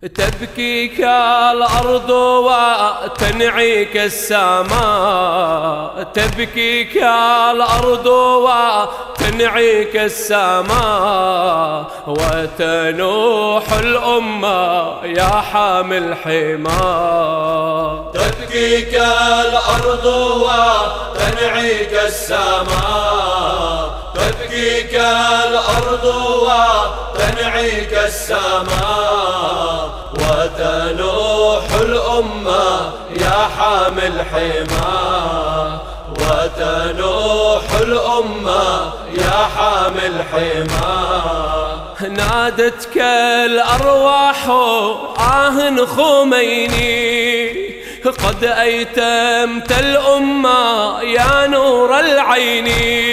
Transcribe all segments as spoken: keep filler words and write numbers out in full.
تبكيك الأرض وتنعيك السماء، تبكيك الأرض وتنعيك السماء، وتنوح الأمة يا حامل حماه. تبكيك الأرض وتنعيك السماء، تبكيك الأرض وتنعيك السماء، وتنوح الأمة يا حامل حماه، وتنوح الأمة يا حامل حماه. نادتك الأرواح آه خميني، قد أيتمت الأمة يا نور العين.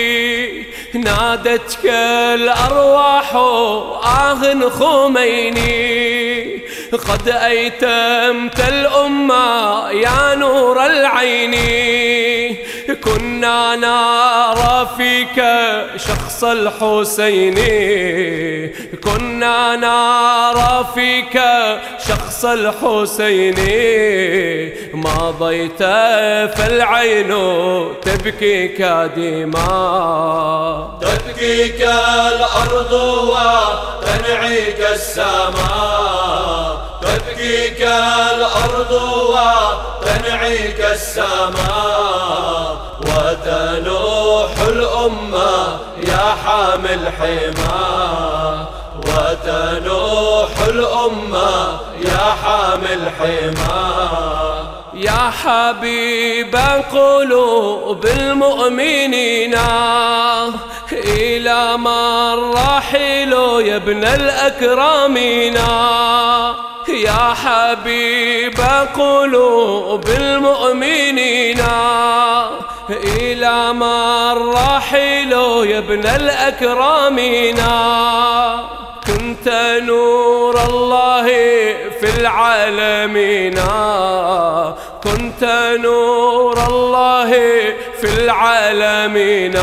نادتك الأرواح آه خميني، قد أيتمت الأمة يا نور العين. كنا نرى فيك شخص الحسين، كنا نرى فيك شخص الحسين. مضيت فالعين تبكيك دماء، تبكيك الأرض وتنعيك السماء، تبكيك الأرض وتنعيك السماء، وتنوح الأمة يا حامل حماه، وتنوح الأمة يا حامل حماه. يا حبيب قلوب المؤمنين إلى من الراحل يا ابن الأكرمين. يا حبيب قلوب المؤمنين إلى من الراحل يا ابن الأكرمين. كنت نور الله في العالمين، كنت نور الله في العالمين.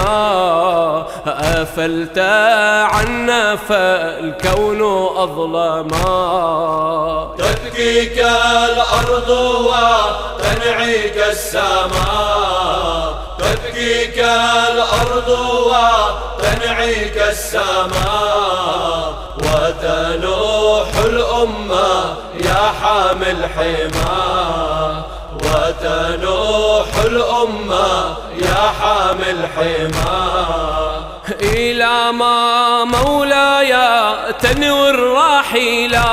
أفلت عنا فالكون أظلما. تبكيك الأرض وتنعيك السماء، تبكيك الأرض وتنعيك السماء، وتنوح الأمة يا حامل حماه، وتنوح الأمة يا حامل حماه. إلى ما مولاي تنوي الراحلة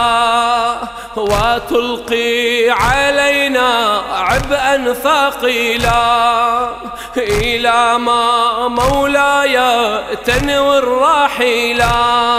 وتلقي علينا عبئا ثقيلا. إلى ما مولاي تنوي الراحلة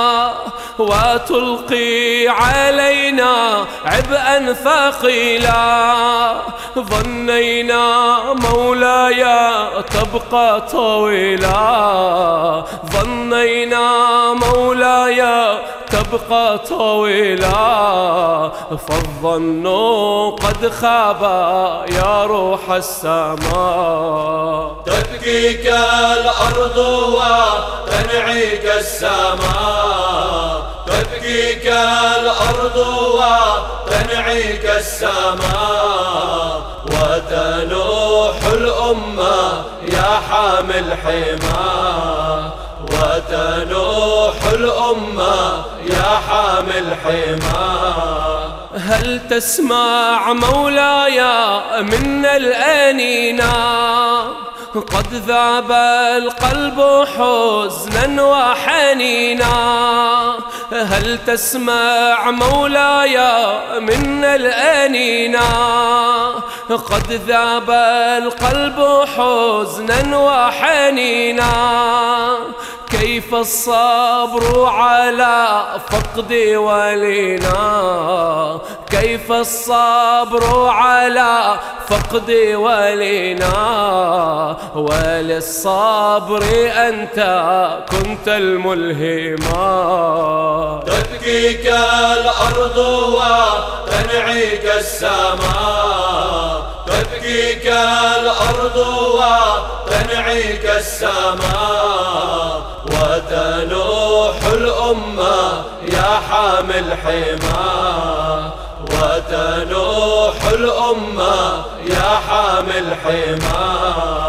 وتلقي علينا عبئا ثقيلا. ظنينا مولاي تبقى طويلا، ظنينا مولاي تبقى طويلا. فالظن قد خاب يا روح السماء. تبكيك الأرض وتنعيك السماء، تبكيك الأرض وتنعيك السماء، وتنوح الأمة يا حامل حماه، وتنوح الأمة يا حامل حماه. هل تسمع مولاي منا الآنينا؟ قد ذاب القلب حزنا وحنينا. هل تسمع مولاي منا الآنينا؟ قد ذاب القلب حزنا وحنينا. كيف الصبر على فقد ولينا؟ كيف الصبر على فقد ولينا؟ وللصبر أنت كنت الملهما. تبكيك الأرض وتنعيك السماء، تبكيك الأرض وتنعيك السماء، وتنوح الأمة يا حامل حماه، تنوح الأمة يا حامل حماه.